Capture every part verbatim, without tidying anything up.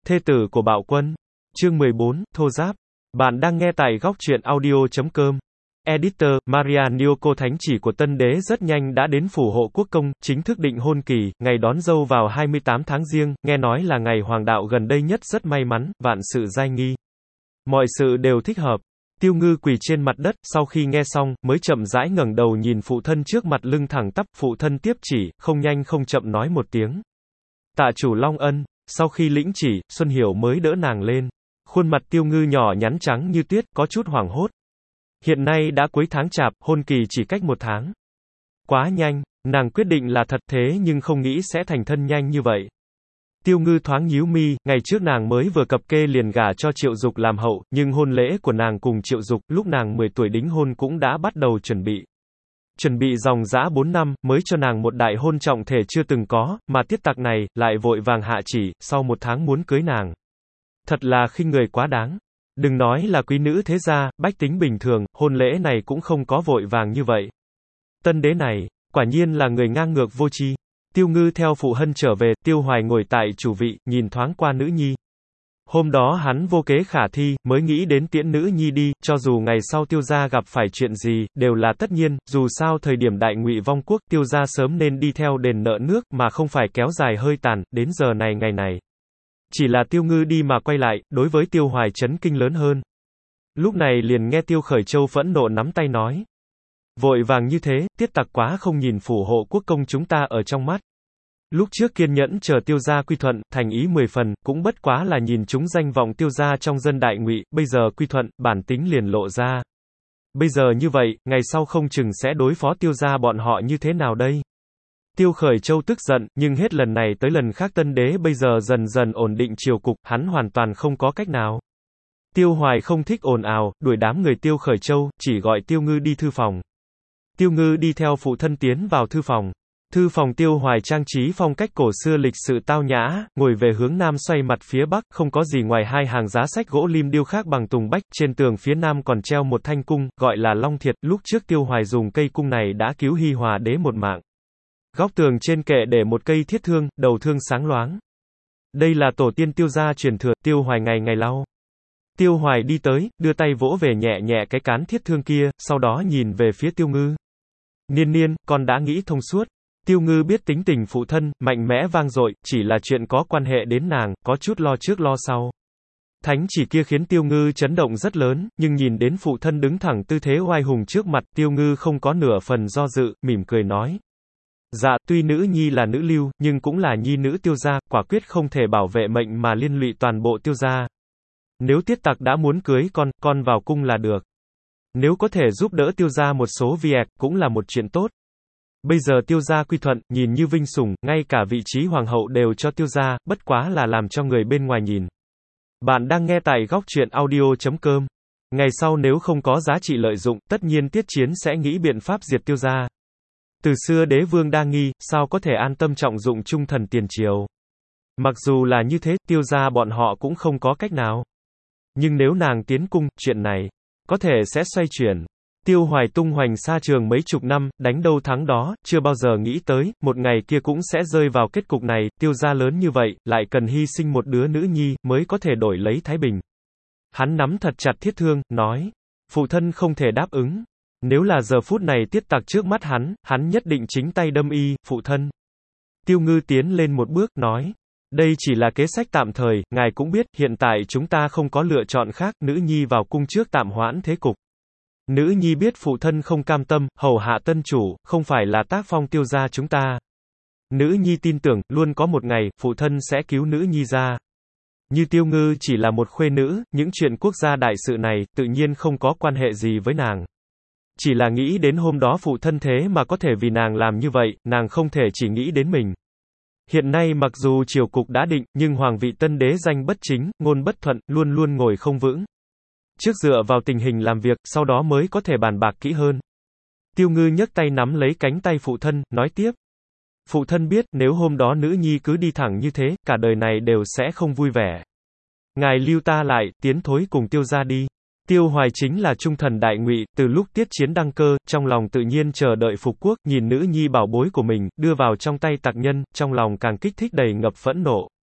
Thê tử của Bạo Quân. Chương mười bốn, Thô Giáp. Bạn đang nghe tại góc truyện audio chấm com. Editor, Maria Nyoko. Thánh chỉ của tân đế rất nhanh đã đến phủ hộ quốc công, chính thức định hôn kỳ, ngày đón dâu vào hai mươi tám tháng Giêng, nghe nói là ngày hoàng đạo gần đây nhất, rất may mắn, vạn sự giai nghi. Mọi sự đều thích hợp. Tiêu Ngư quỳ trên mặt đất, sau khi nghe xong, mới chậm rãi ngẩng đầu nhìn phụ thân trước mặt, lưng thẳng tắp, phụ thân tiếp chỉ, không nhanh không chậm nói một tiếng. Tạ chủ Long Ân. Sau khi lĩnh chỉ, Xuân Hiểu mới đỡ nàng lên. Khuôn mặt Tiêu Ngư nhỏ nhắn trắng như tuyết, có chút hoảng hốt. Hiện nay đã cuối tháng Chạp, hôn kỳ chỉ cách một tháng. Quá nhanh, nàng quyết định là thật, thế nhưng không nghĩ sẽ thành thân nhanh như vậy. Tiêu Ngư thoáng nhíu mi, ngày trước nàng mới vừa cập kê liền gả cho Triệu Dục làm hậu, nhưng hôn lễ của nàng cùng Triệu Dục, lúc nàng mười tuổi đính hôn cũng đã bắt đầu chuẩn bị. Chuẩn bị dòng dã bốn năm, mới cho nàng một đại hôn trọng thể chưa từng có, mà tiết tặc này, lại vội vàng hạ chỉ, sau một tháng muốn cưới nàng. Thật là khinh người quá đáng. Đừng nói là quý nữ thế gia, bách tính bình thường, hôn lễ này cũng không có vội vàng như vậy. Tân đế này, quả nhiên là người ngang ngược vô tri. Tiêu Ngư theo phụ hân trở về, Tiêu Hoài ngồi tại chủ vị, nhìn thoáng qua nữ nhi. Hôm đó hắn vô kế khả thi, mới nghĩ đến tiễn nữ nhi đi, cho dù ngày sau Tiêu gia gặp phải chuyện gì, đều là tất nhiên, dù sao thời điểm đại ngụy vong quốc, Tiêu gia sớm nên đi theo đền nợ nước, mà không phải kéo dài hơi tàn, đến giờ này ngày này. Chỉ là Tiêu Ngư đi mà quay lại, đối với Tiêu Hoài chấn kinh lớn hơn. Lúc này liền nghe Tiêu Khởi Châu phẫn nộ nắm tay nói. Vội vàng như thế, tiết tặc quá không nhìn phủ hộ quốc công chúng ta ở trong mắt. Lúc trước kiên nhẫn chờ Tiêu gia quy thuận, thành ý mười phần, cũng bất quá là nhìn chúng danh vọng Tiêu gia trong dân đại ngụy, bây giờ quy thuận, bản tính liền lộ ra. Bây giờ như vậy, ngày sau không chừng sẽ đối phó Tiêu gia bọn họ như thế nào đây? Tiêu Khởi Châu tức giận, nhưng hết lần này tới lần khác tân đế bây giờ dần dần ổn định triều cục, hắn hoàn toàn không có cách nào. Tiêu Hoài không thích ồn ào, đuổi đám người Tiêu Khởi Châu, chỉ gọi Tiêu Ngư đi thư phòng. Tiêu Ngư đi theo phụ thân tiến vào thư phòng. Thư phòng Tiêu Hoài trang trí phong cách cổ xưa lịch sự tao nhã, ngồi về hướng nam xoay mặt phía bắc, không có gì ngoài hai hàng giá sách gỗ lim điêu khắc bằng tùng bách, trên tường phía nam còn treo một thanh cung, gọi là Long Thiệt, lúc trước Tiêu Hoài dùng cây cung này đã cứu Hy Hòa đế một mạng. Góc tường trên kệ để một cây thiết thương, đầu thương sáng loáng. Đây là tổ tiên Tiêu gia truyền thừa, Tiêu Hoài ngày ngày lau. Tiêu Hoài đi tới, đưa tay vỗ về nhẹ nhẹ cái cán thiết thương kia, sau đó nhìn về phía Tiêu Ngư. Niên niên, con đã nghĩ thông suốt. Tiêu Ngư biết tính tình phụ thân, mạnh mẽ vang dội, chỉ là chuyện có quan hệ đến nàng, có chút lo trước lo sau. Thánh chỉ kia khiến Tiêu Ngư chấn động rất lớn, nhưng nhìn đến phụ thân đứng thẳng tư thế oai hùng trước mặt, Tiêu Ngư không có nửa phần do dự, mỉm cười nói. Dạ, tuy nữ nhi là nữ lưu, nhưng cũng là nhi nữ Tiêu gia, quả quyết không thể bảo vệ mệnh mà liên lụy toàn bộ Tiêu gia. Nếu tiết tặc đã muốn cưới con, con vào cung là được. Nếu có thể giúp đỡ Tiêu gia một số việc, cũng là một chuyện tốt. Bây giờ Tiêu gia quy thuận, nhìn như vinh sủng, ngay cả vị trí hoàng hậu đều cho Tiêu gia, bất quá là làm cho người bên ngoài nhìn. Bạn đang nghe tại góc truyện audio chấm com. Ngày sau nếu không có giá trị lợi dụng, tất nhiên Tiết Chiến sẽ nghĩ biện pháp diệt Tiêu gia. Từ xưa đế vương đa nghi, sao có thể an tâm trọng dụng trung thần tiền triều. Mặc dù là như thế, Tiêu gia bọn họ cũng không có cách nào. Nhưng nếu nàng tiến cung, chuyện này có thể sẽ xoay chuyển. Tiêu Hoài tung hoành xa trường mấy chục năm, đánh đâu thắng đó, chưa bao giờ nghĩ tới, một ngày kia cũng sẽ rơi vào kết cục này, Tiêu gia lớn như vậy, lại cần hy sinh một đứa nữ nhi, mới có thể đổi lấy thái bình. Hắn nắm thật chặt thiết thương, nói, phụ thân không thể đáp ứng. Nếu là giờ phút này tiết tặc trước mắt hắn, hắn nhất định chính tay đâm y, phụ thân. Tiêu Ngư tiến lên một bước, nói, đây chỉ là kế sách tạm thời, ngài cũng biết, hiện tại chúng ta không có lựa chọn khác, nữ nhi vào cung trước tạm hoãn thế cục. Nữ nhi biết phụ thân không cam tâm, hầu hạ tân chủ, không phải là tác phong Tiêu gia chúng ta. Nữ nhi tin tưởng, luôn có một ngày, phụ thân sẽ cứu nữ nhi ra. Như Tiêu Ngư chỉ là một khuê nữ, những chuyện quốc gia đại sự này, tự nhiên không có quan hệ gì với nàng. Chỉ là nghĩ đến hôm đó phụ thân thế mà có thể vì nàng làm như vậy, nàng không thể chỉ nghĩ đến mình. Hiện nay mặc dù triều cục đã định, nhưng hoàng vị tân đế danh bất chính, ngôn bất thuận, luôn luôn ngồi không vững. Trước dựa vào tình hình làm việc, sau đó mới có thể bàn bạc kỹ hơn. Tiêu Ngư nhấc tay nắm lấy cánh tay phụ thân, nói tiếp. Phụ thân biết, nếu hôm đó nữ nhi cứ đi thẳng như thế, cả đời này đều sẽ không vui vẻ. Ngài lưu ta lại, tiến thối cùng Tiêu gia đi. Tiêu Hoài chính là trung thần đại ngụy, từ lúc Tiết Chiến đăng cơ, trong lòng tự nhiên chờ đợi phục quốc, nhìn nữ nhi bảo bối của mình, đưa vào trong tay tặc nhân, trong lòng càng kích thích đầy ngập phẫn nộ.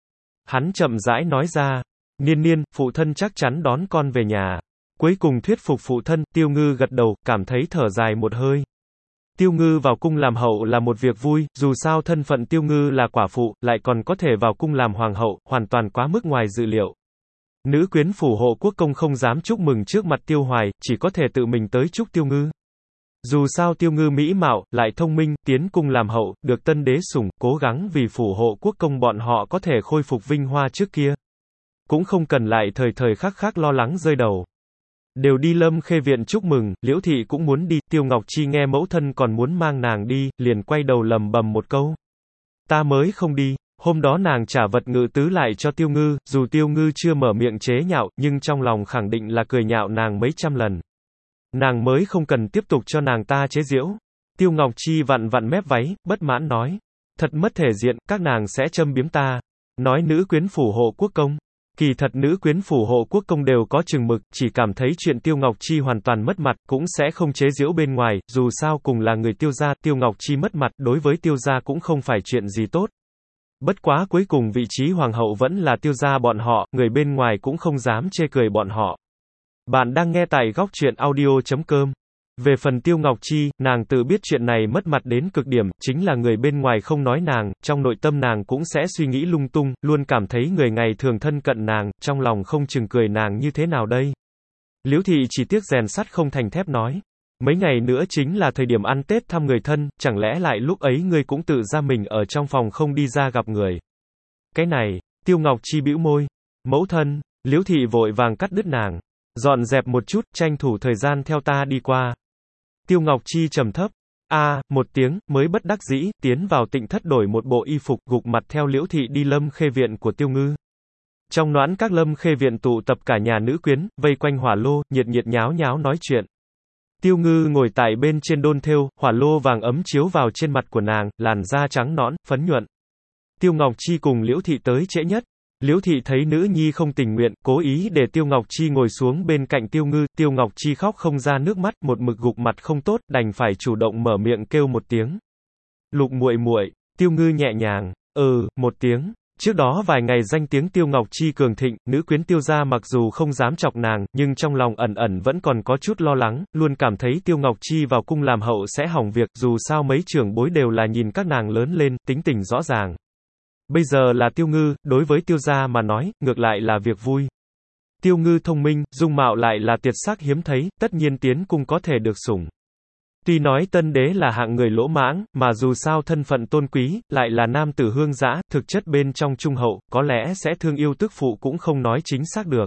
Hắn chậm rãi nói ra, Niên Niên, phụ thân chắc chắn đón con về nhà. Cuối cùng thuyết phục phụ thân, Tiêu Ngư gật đầu, cảm thấy thở dài một hơi. Tiêu Ngư vào cung làm hậu là một việc vui, dù sao thân phận Tiêu Ngư là quả phụ, lại còn có thể vào cung làm hoàng hậu, hoàn toàn quá mức ngoài dự liệu. Nữ quyến phủ hộ quốc công không dám chúc mừng trước mặt Tiêu Hoài, chỉ có thể tự mình tới chúc Tiêu Ngư. Dù sao Tiêu Ngư mỹ mạo, lại thông minh, tiến cung làm hậu, được tân đế sủng, cố gắng vì phủ hộ quốc công bọn họ có thể khôi phục vinh hoa trước kia. Cũng không cần lại thời thời khắc khắc lo lắng rơi đầu. Đều đi Lâm Khê viện chúc mừng, Liễu thị cũng muốn đi, Tiêu Ngọc Chi nghe mẫu thân còn muốn mang nàng đi, liền quay đầu lầm bầm một câu. Ta mới không đi. Hôm đó nàng trả vật ngự tứ lại cho Tiêu Ngư, dù Tiêu Ngư chưa mở miệng chế nhạo, nhưng trong lòng khẳng định là cười nhạo nàng mấy trăm lần. Nàng mới không cần tiếp tục cho nàng ta chế giễu. Tiêu Ngọc Chi vặn vặn mép váy, bất mãn nói. Thật mất thể diện, các nàng sẽ châm biếm ta. Nói nữ quyến phủ hộ quốc công. Kỳ thật nữ quyến phủ hộ quốc công đều có chừng mực, chỉ cảm thấy chuyện Tiêu Ngọc Chi hoàn toàn mất mặt, cũng sẽ không chế giễu bên ngoài, dù sao cùng là người Tiêu gia, Tiêu Ngọc Chi mất mặt, đối với Tiêu gia cũng không phải chuyện gì tốt. Bất quá cuối cùng vị trí hoàng hậu vẫn là Tiêu gia bọn họ, người bên ngoài cũng không dám chê cười bọn họ. Bạn đang nghe tại góc truyện audio chấm com. Về phần Tiêu Ngọc Chi, nàng tự biết chuyện này mất mặt đến cực điểm, chính là người bên ngoài không nói nàng, trong nội tâm nàng cũng sẽ suy nghĩ lung tung, luôn cảm thấy người ngày thường thân cận nàng, trong lòng không chừng cười nàng như thế nào đây. Liễu thị chỉ tiếc rèn sắt không thành thép nói. Mấy ngày nữa chính là thời điểm ăn Tết thăm người thân, chẳng lẽ lại lúc ấy ngươi cũng tự ra mình ở trong phòng không đi ra gặp người. Cái này, Tiêu Ngọc Chi bĩu môi. Mẫu thân, Liễu thị vội vàng cắt đứt nàng. Dọn dẹp một chút, tranh thủ thời gian theo ta đi qua. Tiêu Ngọc Chi trầm thấp. A, một tiếng, mới bất đắc dĩ, tiến vào tịnh thất đổi một bộ y phục, gục mặt theo Liễu thị đi Lâm Khê viện của Tiêu Ngư. Trong noãn các Lâm Khê viện tụ tập cả nhà nữ quyến, vây quanh hỏa lô, nhiệt nhiệt nháo nháo nói chuyện. Tiêu Ngư ngồi tại bên trên đôn thêu, hỏa lô vàng ấm chiếu vào trên mặt của nàng, làn da trắng nõn, phấn nhuận. Tiêu Ngọc Chi cùng Liễu thị tới trễ nhất. Liễu thị thấy nữ nhi không tình nguyện, cố ý để Tiêu Ngọc Chi ngồi xuống bên cạnh Tiêu Ngư, Tiêu Ngọc Chi khóc không ra nước mắt, một mực gục mặt không tốt, đành phải chủ động mở miệng kêu một tiếng. Lục muội muội. Tiêu Ngư nhẹ nhàng, ừ, một tiếng. Trước đó vài ngày danh tiếng Tiêu Ngọc Chi cường thịnh, nữ quyến Tiêu gia mặc dù không dám chọc nàng, nhưng trong lòng ẩn ẩn vẫn còn có chút lo lắng, luôn cảm thấy Tiêu Ngọc Chi vào cung làm hậu sẽ hỏng việc, dù sao mấy trưởng bối đều là nhìn các nàng lớn lên, tính tình rõ ràng. Bây giờ là Tiêu Ngư, đối với Tiêu gia mà nói, ngược lại là việc vui. Tiêu Ngư thông minh, dung mạo lại là tuyệt sắc hiếm thấy, tất nhiên tiến cung có thể được sủng. Tuy nói tân đế là hạng người lỗ mãng, mà dù sao thân phận tôn quý, lại là nam tử hương dã, thực chất bên trong trung hậu, có lẽ sẽ thương yêu tức phụ cũng không nói chính xác được.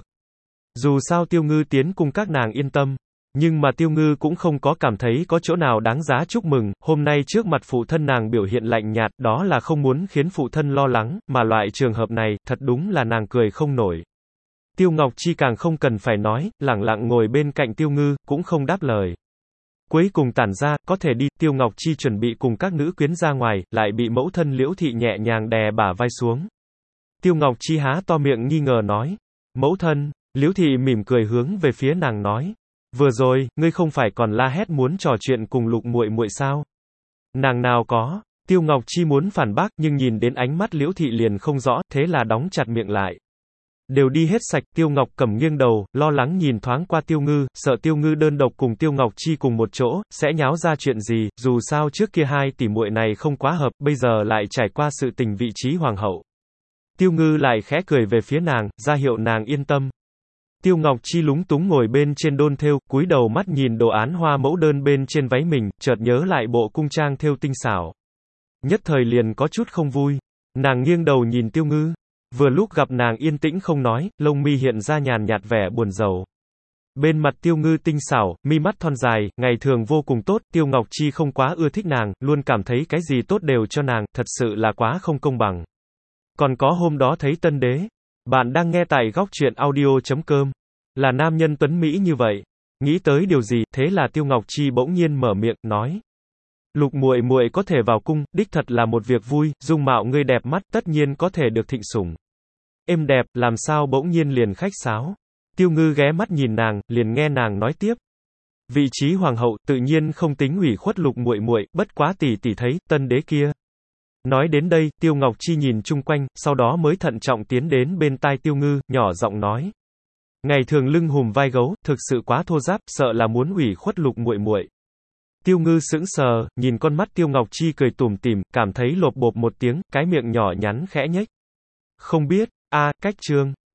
Dù sao Tiêu Ngư tiến cung các nàng yên tâm. Nhưng mà Tiêu Ngư cũng không có cảm thấy có chỗ nào đáng giá chúc mừng, hôm nay trước mặt phụ thân nàng biểu hiện lạnh nhạt, đó là không muốn khiến phụ thân lo lắng, mà loại trường hợp này, thật đúng là nàng cười không nổi. Tiêu Ngọc Chi càng không cần phải nói, lẳng lặng ngồi bên cạnh Tiêu Ngư, cũng không đáp lời. Cuối cùng tản ra, có thể đi, Tiêu Ngọc Chi chuẩn bị cùng các nữ quyến ra ngoài, lại bị mẫu thân Liễu thị nhẹ nhàng đè bả vai xuống. Tiêu Ngọc Chi há to miệng nghi ngờ nói. Mẫu thân, Liễu thị mỉm cười hướng về phía nàng nói. Vừa rồi, ngươi không phải còn la hét muốn trò chuyện cùng Lục muội muội sao? Nàng nào có. Tiêu Ngọc Chi muốn phản bác, nhưng nhìn đến ánh mắt Liễu thị liền không rõ, thế là đóng chặt miệng lại. Đều đi hết sạch, Tiêu Ngọc Cẩm nghiêng đầu, lo lắng nhìn thoáng qua Tiêu Ngư, sợ Tiêu Ngư đơn độc cùng Tiêu Ngọc Chi cùng một chỗ, sẽ nháo ra chuyện gì, dù sao trước kia hai tỷ muội này không quá hợp, bây giờ lại trải qua sự tình vị trí hoàng hậu. Tiêu Ngư lại khẽ cười về phía nàng, ra hiệu nàng yên tâm. Tiêu Ngọc Chi lúng túng ngồi bên trên đôn thêu, cúi đầu mắt nhìn đồ án hoa mẫu đơn bên trên váy mình, chợt nhớ lại bộ cung trang thêu tinh xảo. Nhất thời liền có chút không vui. Nàng nghiêng đầu nhìn Tiêu Ngư. Vừa lúc gặp nàng yên tĩnh không nói, lông mi hiện ra nhàn nhạt vẻ buồn rầu. Bên mặt Tiêu Ngư tinh xảo, mi mắt thon dài, ngày thường vô cùng tốt, Tiêu Ngọc Chi không quá ưa thích nàng, luôn cảm thấy cái gì tốt đều cho nàng, thật sự là quá không công bằng. Còn có hôm đó thấy tân đế. Bạn đang nghe tại góc truyện audio chấm com. Là nam nhân tuấn Mỹ như vậy. Nghĩ tới điều gì, thế là Tiêu Ngọc Chi bỗng nhiên mở miệng, nói. Lục muội muội có thể vào cung, đích thật là một việc vui, dung mạo ngươi đẹp mắt, tất nhiên có thể được thịnh sủng. Êm đẹp, làm sao bỗng nhiên liền khách sáo. Tiêu Ngư ghé mắt nhìn nàng, liền nghe nàng nói tiếp. Vị trí hoàng hậu, tự nhiên không tính ủy khuất Lục muội muội, bất quá tỷ tỷ thấy, tân đế kia. Nói đến đây, Tiêu Ngọc Chi nhìn chung quanh, sau đó mới thận trọng tiến đến bên tai Tiêu Ngư, nhỏ giọng nói. Ngày thường lưng hùm vai gấu, thực sự quá thô ráp, sợ là muốn ủy khuất Lục muội muội. Tiêu Ngư sững sờ, nhìn con mắt Tiêu Ngọc Chi cười tủm tỉm, cảm thấy lộp bộp một tiếng, cái miệng nhỏ nhắn khẽ nhếch. Không biết, a, cách trương.